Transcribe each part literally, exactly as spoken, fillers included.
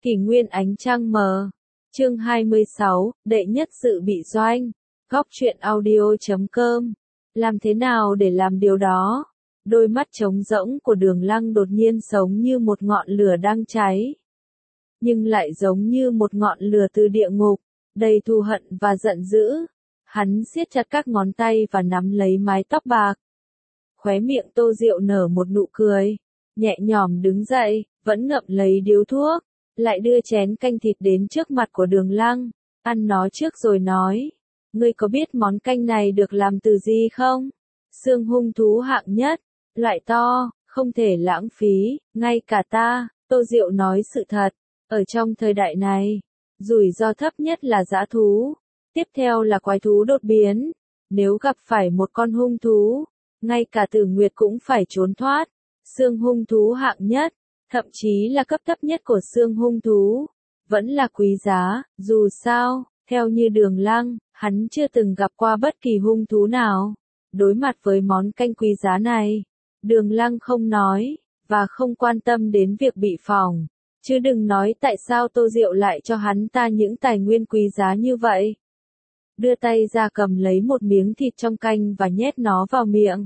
Kỷ nguyên ánh trăng mờ. Chương hai mươi sáu, đệ nhất sự bị doanh. Góc truyện audio chấm com. Làm thế nào để làm điều đó? Đôi mắt trống rỗng của Đường Lăng đột nhiên sống như một ngọn lửa đang cháy. Nhưng lại giống như một ngọn lửa từ địa ngục, đầy thù hận và giận dữ. Hắn siết chặt các ngón tay và nắm lấy mái tóc bạc. Khóe miệng Tô Diệu nở một nụ cười, nhẹ nhõm đứng dậy, vẫn ngậm lấy điếu thuốc, lại đưa chén canh thịt đến trước mặt của Đường Lăng, ăn nó trước rồi nói, ngươi có biết món canh này được làm từ gì không? Xương hung thú hạng nhất, loại to, không thể lãng phí, ngay cả ta, Tô Diệu nói sự thật, ở trong thời đại này, rủi ro thấp nhất là dã thú, tiếp theo là quái thú đột biến, nếu gặp phải một con hung thú, ngay cả Tử Nguyệt cũng phải trốn thoát. Xương hung thú hạng nhất, thậm chí là cấp thấp nhất của xương hung thú, vẫn là quý giá, dù sao, theo như Đường Lăng, hắn chưa từng gặp qua bất kỳ hung thú nào. Đối mặt với món canh quý giá này, Đường Lăng không nói, và không quan tâm đến việc bị phỏng, chứ đừng nói tại sao Tô Diệu lại cho hắn ta những tài nguyên quý giá như vậy. Đưa tay ra cầm lấy một miếng thịt trong canh và nhét nó vào miệng.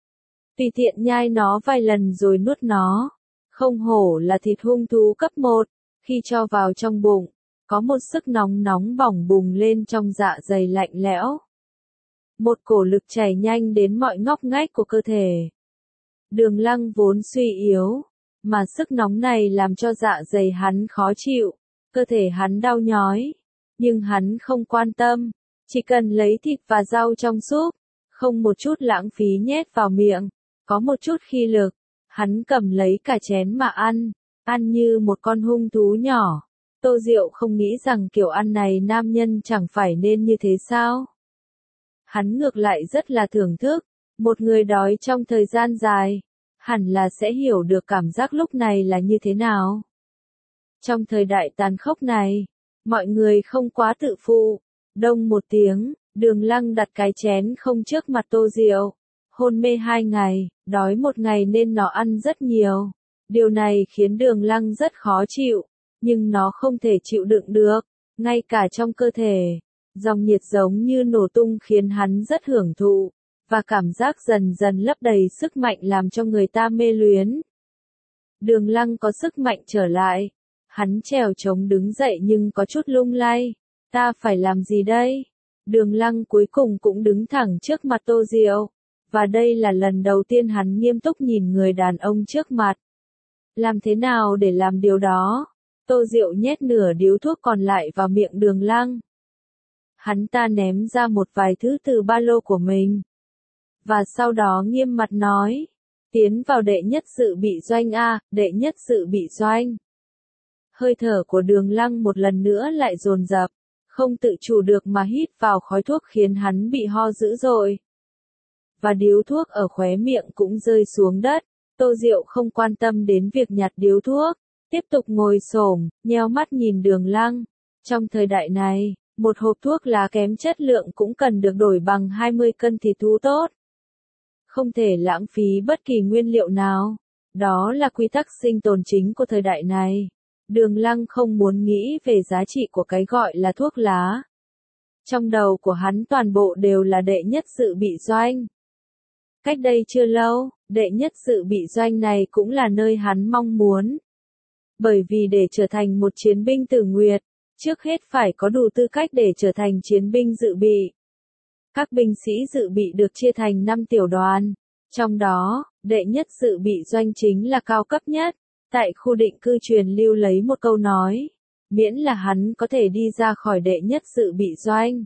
Tùy tiện nhai nó vài lần rồi nuốt nó. Không hổ là thịt hung thú cấp một, khi cho vào trong bụng, có một sức nóng nóng bỏng bùng lên trong dạ dày lạnh lẽo. Một cổ lực chảy nhanh đến mọi ngóc ngách của cơ thể. Đường Lăng vốn suy yếu, mà sức nóng này làm cho dạ dày hắn khó chịu, cơ thể hắn đau nhói. Nhưng hắn không quan tâm, chỉ cần lấy thịt và rau trong súp, không một chút lãng phí nhét vào miệng, có một chút khí lực. Hắn cầm lấy cả chén mà ăn, ăn như một con hung thú nhỏ. Tô Diệu không nghĩ rằng kiểu ăn này nam nhân chẳng phải nên như thế sao? Hắn ngược lại rất là thưởng thức, một người đói trong thời gian dài, hẳn là sẽ hiểu được cảm giác lúc này là như thế nào. Trong thời đại tàn khốc này, mọi người không quá tự phụ. Đông một tiếng, Đường Lăng đặt cái chén không trước mặt Tô Diệu. Hôn mê hai ngày, đói một ngày nên nó ăn rất nhiều. Điều này khiến Đường Lăng rất khó chịu, nhưng nó không thể chịu đựng được, ngay cả trong cơ thể. Dòng nhiệt giống như nổ tung khiến hắn rất hưởng thụ, và cảm giác dần dần lấp đầy sức mạnh làm cho người ta mê luyến. Đường Lăng có sức mạnh trở lại, hắn trèo trống đứng dậy nhưng có chút lung lay. Ta phải làm gì đây? Đường Lăng cuối cùng cũng đứng thẳng trước mặt Tô Diệu. Và đây là lần đầu tiên hắn nghiêm túc nhìn người đàn ông trước mặt. Làm thế nào để làm điều đó? Tô Diệu nhét nửa điếu thuốc còn lại vào miệng Đường Lăng. Hắn ta ném ra một vài thứ từ ba lô của mình. Và sau đó nghiêm mặt nói. Tiến vào đệ nhất sự bị doanh a, đệ nhất sự bị doanh. Hơi thở của Đường Lăng một lần nữa lại dồn dập, không tự chủ được mà hít vào khói thuốc khiến hắn bị ho dữ dội. Và điếu thuốc ở khóe miệng cũng rơi xuống đất. Tô Diệu không quan tâm đến việc nhặt điếu thuốc, tiếp tục ngồi xổm, nheo mắt nhìn Đường Lăng. Trong thời đại này, một hộp thuốc lá kém chất lượng cũng cần được đổi bằng hai mươi cân thịt thú tốt. Không thể lãng phí bất kỳ nguyên liệu nào. Đó là quy tắc sinh tồn chính của thời đại này. Đường Lăng không muốn nghĩ về giá trị của cái gọi là thuốc lá. Trong đầu của hắn toàn bộ đều là đệ nhất sự bị doanh. Cách đây chưa lâu, đệ nhất sự bị doanh này cũng là nơi hắn mong muốn. Bởi vì để trở thành một chiến binh Tử Nguyệt, trước hết phải có đủ tư cách để trở thành chiến binh dự bị. Các binh sĩ dự bị được chia thành năm tiểu đoàn. Trong đó, đệ nhất sự bị doanh chính là cao cấp nhất. Tại khu định cư truyền lưu lấy một câu nói. Miễn là hắn có thể đi ra khỏi đệ nhất sự bị doanh,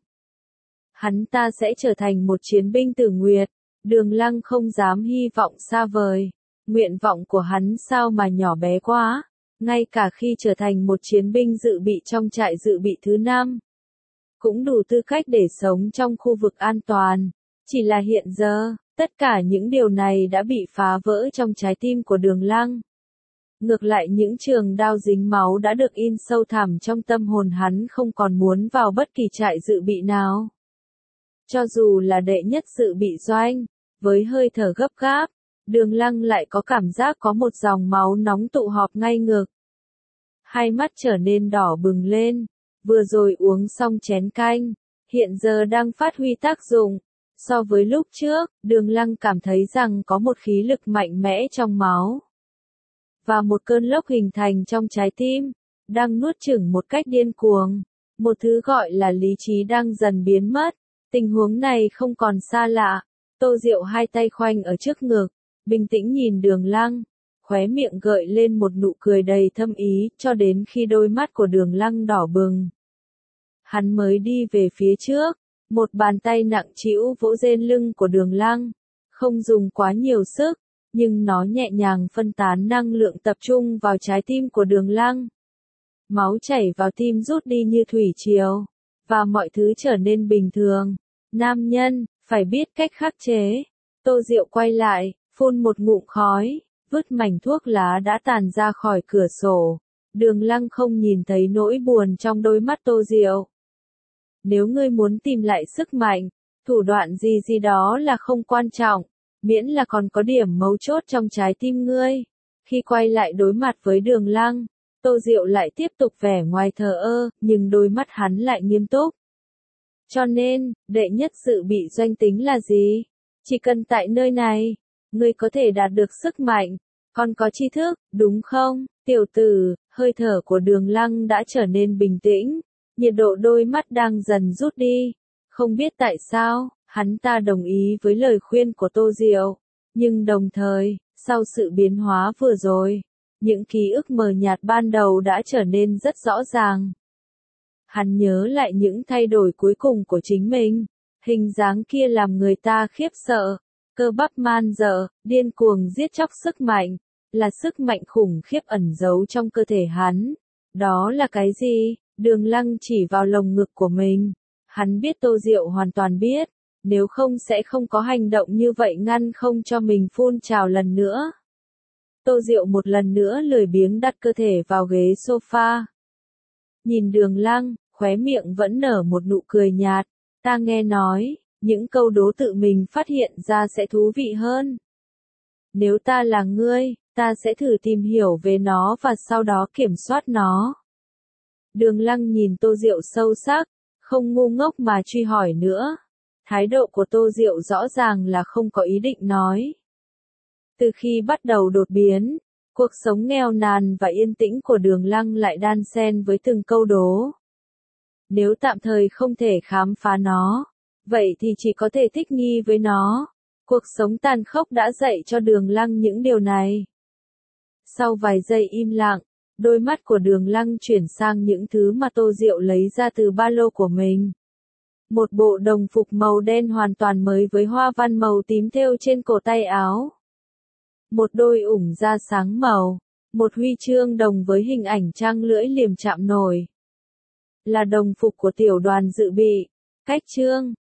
hắn ta sẽ trở thành một chiến binh Tử Nguyệt. Đường Lăng không dám hy vọng xa vời. Nguyện vọng của hắn sao mà nhỏ bé quá. Ngay cả khi trở thành một chiến binh dự bị trong trại dự bị thứ năm, cũng đủ tư cách để sống trong khu vực an toàn. Chỉ là hiện giờ, tất cả những điều này đã bị phá vỡ trong trái tim của Đường Lăng. Ngược lại những trường đao dính máu đã được in sâu thẳm trong tâm hồn hắn không còn muốn vào bất kỳ trại dự bị nào. Cho dù là đệ nhất sự bị doanh, với hơi thở gấp gáp, Đường Lăng lại có cảm giác có một dòng máu nóng tụ họp ngay ngực. hai mắt trở nên đỏ bừng lên, vừa rồi uống xong chén canh, hiện giờ đang phát huy tác dụng. So với lúc trước, Đường Lăng cảm thấy rằng có một khí lực mạnh mẽ trong máu. Và một cơn lốc hình thành trong trái tim, đang nuốt chửng một cách điên cuồng. Một thứ gọi là lý trí đang dần biến mất. Tình huống này không còn xa lạ. Tô Diệu hai tay khoanh ở trước ngực, bình tĩnh nhìn Đường Lăng, khóe miệng gợi lên một nụ cười đầy thâm ý, cho đến khi đôi mắt của Đường Lăng đỏ bừng. Hắn mới đi về phía trước, một bàn tay nặng trĩu vỗ trên lưng của Đường Lăng, không dùng quá nhiều sức, nhưng nó nhẹ nhàng phân tán năng lượng tập trung vào trái tim của Đường Lăng. Máu chảy vào tim rút đi như thủy triều, và mọi thứ trở nên bình thường. Nam nhân, phải biết cách khắc chế. Tô Diệu quay lại, phun một ngụm khói, vứt mảnh thuốc lá đã tàn ra khỏi cửa sổ. Đường Lăng không nhìn thấy nỗi buồn trong đôi mắt Tô Diệu. Nếu ngươi muốn tìm lại sức mạnh, thủ đoạn gì gì đó là không quan trọng, miễn là còn có điểm mấu chốt trong trái tim ngươi. Khi quay lại đối mặt với Đường Lăng, Tô Diệu lại tiếp tục vẻ ngoài thờ ơ, nhưng đôi mắt hắn lại nghiêm túc. Cho nên, đệ nhất sự bị doanh tính là gì? Chỉ cần tại nơi này, ngươi có thể đạt được sức mạnh, còn có tri thức, đúng không? Tiểu tử, hơi thở của Đường Lăng đã trở nên bình tĩnh, nhiệt độ đôi mắt đang dần rút đi. Không biết tại sao, hắn ta đồng ý với lời khuyên của Tô Diệu, nhưng đồng thời, sau sự biến hóa vừa rồi, những ký ức mờ nhạt ban đầu đã trở nên rất rõ ràng. Hắn nhớ lại những thay đổi cuối cùng của chính mình, hình dáng kia làm người ta khiếp sợ, cơ bắp man dợ, điên cuồng giết chóc sức mạnh, là sức mạnh khủng khiếp ẩn giấu trong cơ thể hắn. Đó là cái gì? Đường Lăng chỉ vào lồng ngực của mình. Hắn biết Tô Diệu hoàn toàn biết, nếu không sẽ không có hành động như vậy ngăn không cho mình phun trào lần nữa. Tô Diệu một lần nữa lười biếng đặt cơ thể vào ghế sofa. Nhìn Đường Lăng, khóe miệng vẫn nở một nụ cười nhạt. Ta nghe nói, những câu đố tự mình phát hiện ra sẽ thú vị hơn. Nếu ta là ngươi, ta sẽ thử tìm hiểu về nó và sau đó kiểm soát nó. Đường Lăng nhìn Tô Diệu sâu sắc, không ngu ngốc mà truy hỏi nữa. Thái độ của Tô Diệu rõ ràng là không có ý định nói. Từ khi bắt đầu đột biến, cuộc sống nghèo nàn và yên tĩnh của Đường Lăng lại đan xen với từng câu đố. Nếu tạm thời không thể khám phá nó, vậy thì chỉ có thể thích nghi với nó. Cuộc sống tàn khốc đã dạy cho Đường Lăng những điều này. Sau vài giây im lặng, đôi mắt của Đường Lăng chuyển sang những thứ mà Tô Diệu lấy ra từ ba lô của mình. Một bộ đồng phục màu đen hoàn toàn mới với hoa văn màu tím thêu trên cổ tay áo. Một đôi ủng da sáng màu. Một huy chương đồng với hình ảnh trăng lưỡi liềm chạm nổi. Là đồng phục của tiểu đoàn dự bị. Cách chương,